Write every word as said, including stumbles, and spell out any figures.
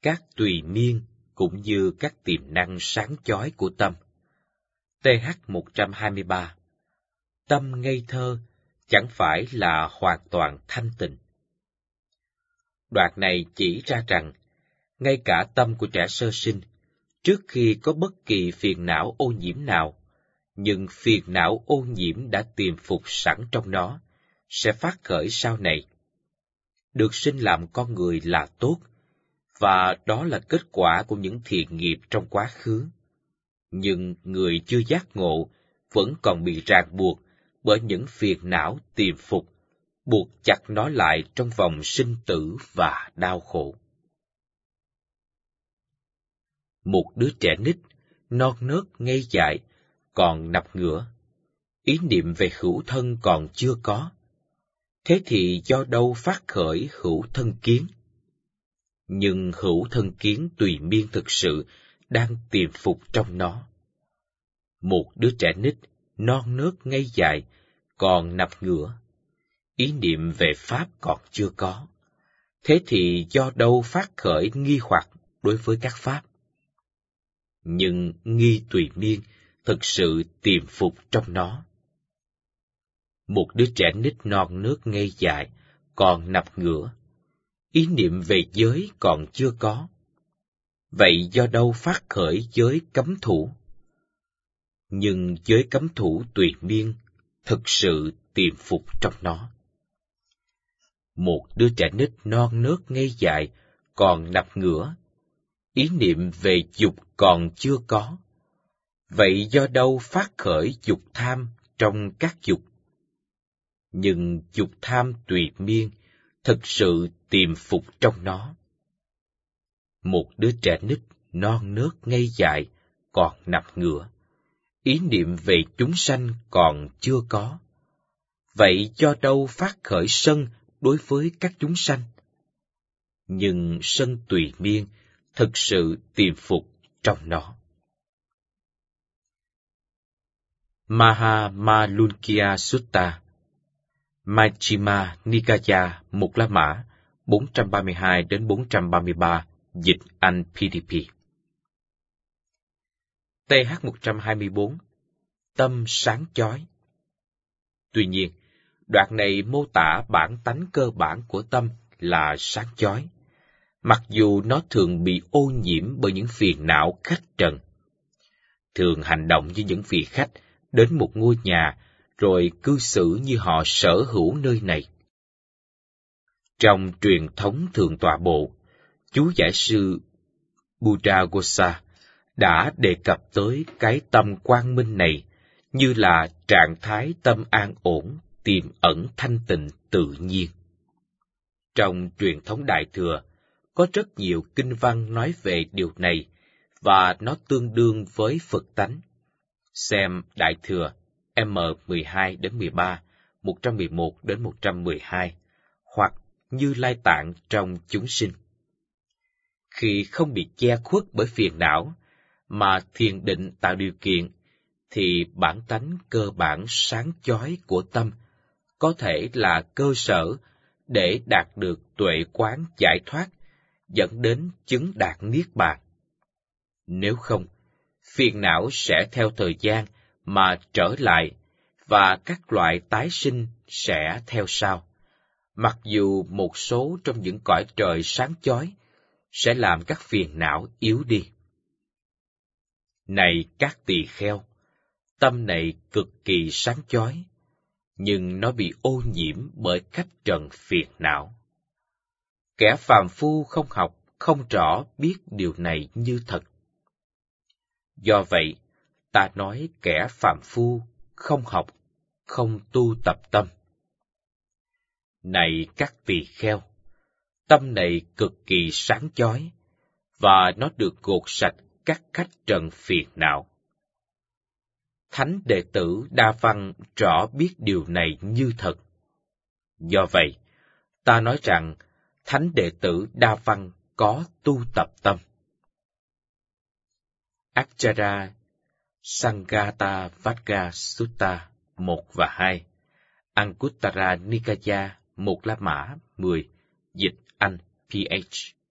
các tùy miên cũng như các tiềm năng sáng chói của tâm. tê hát một trăm hai mươi ba. Tâm ngây thơ chẳng phải là hoàn toàn thanh tịnh. Đoạn này chỉ ra rằng, ngay cả tâm của trẻ sơ sinh, trước khi có bất kỳ phiền não ô nhiễm nào, nhưng phiền não ô nhiễm đã tiềm phục sẵn trong nó, sẽ phát khởi sau này. Được sinh làm con người là tốt, và đó là kết quả của những thiện nghiệp trong quá khứ. Nhưng người chưa giác ngộ vẫn còn bị ràng buộc bởi những phiền não tiềm phục, buộc chặt nó lại trong vòng sinh tử và đau khổ. Một đứa trẻ nít, non nớt ngây dại, còn nằm ngửa, ý niệm về hữu thân còn chưa có. Thế thì do đâu phát khởi hữu thân kiến? Nhưng hữu thân kiến tùy miên thực sự đang tiềm phục trong nó. Một đứa trẻ nít, non nớt ngây dại, còn nằm ngửa, ý niệm về Pháp còn chưa có. Thế thì do đâu phát khởi nghi hoặc đối với các Pháp? Nhưng nghi tùy miên thực sự tiềm phục trong nó. Một đứa trẻ nít non nớt ngây dại, còn nằm ngửa, ý niệm về giới còn chưa có. Vậy do đâu phát khởi giới cấm thủ? Nhưng giới cấm thủ tùy miên thực sự tiềm phục trong nó. Một đứa trẻ nít non nớt ngây dại, còn nằm ngửa, ý niệm về dục còn chưa có. Vậy do đâu phát khởi dục tham trong các dục? Nhưng dục tham tùy miên thực sự tiềm phục trong nó. Một đứa trẻ nít non nớt ngây dại, còn nằm ngửa, ý niệm về chúng sanh còn chưa có. Vậy do đâu phát khởi sân đối với các chúng sanh? Nhưng sân tùy miên thực sự tiềm phục trong nó. Mahamalunkiya Sutta, Majjhima Nikaya Một La Mã, bốn trăm ba mươi hai đến bốn trăm ba mươi ba, dịch Anh pê đê pê. tê hát một trăm hai mươi bốn. Tâm sáng chói. Tuy nhiên, đoạn này mô tả bản tánh cơ bản của tâm là sáng chói, mặc dù nó thường bị ô nhiễm bởi những phiền não khách trần. Thường hành động như những vị khách đến một ngôi nhà, rồi cư xử như họ sở hữu nơi này. Trong truyền thống Thượng Tọa Bộ, chú giải sư Buddhaghosa đã đề cập tới cái tâm quang minh này như là trạng thái tâm an ổn, tiềm ẩn thanh tịnh tự nhiên. Trong truyền thống Đại Thừa, có rất nhiều kinh văn nói về điều này, và nó tương đương với Phật tánh. Xem Đại Thừa M mười hai đến mười ba, một trăm mười một đến một trăm mười hai, hoặc Như Lai Tạng trong Chúng Sinh. Khi không bị che khuất bởi phiền não, mà thiền định tạo điều kiện, thì bản tánh cơ bản sáng chói của tâm có thể là cơ sở để đạt được tuệ quán giải thoát, dẫn đến chứng đạt niết bàn. Nếu không, phiền não sẽ theo thời gian mà trở lại, và các loại tái sinh sẽ theo sau, mặc dù một số trong những cõi trời sáng chói sẽ làm các phiền não yếu đi. Này các tỳ kheo, tâm này cực kỳ sáng chói, nhưng nó bị ô nhiễm bởi khách trần phiền não. Kẻ phàm phu không học, không rõ biết điều này như thật. Do vậy, ta nói kẻ phàm phu không học, không tu tập tâm. Này các tỳ kheo, tâm này cực kỳ sáng chói, và nó được gột sạch các khách trần phiền não. Thánh đệ tử Đa Văn rõ biết điều này như thật. Do vậy, ta nói rằng thánh đệ tử Đa Văn có tu tập tâm. Acchara Sanghata Vagga Sutta một và hai, Anguttara Nikaya Một La Mã mười, dịch Anh pê hát.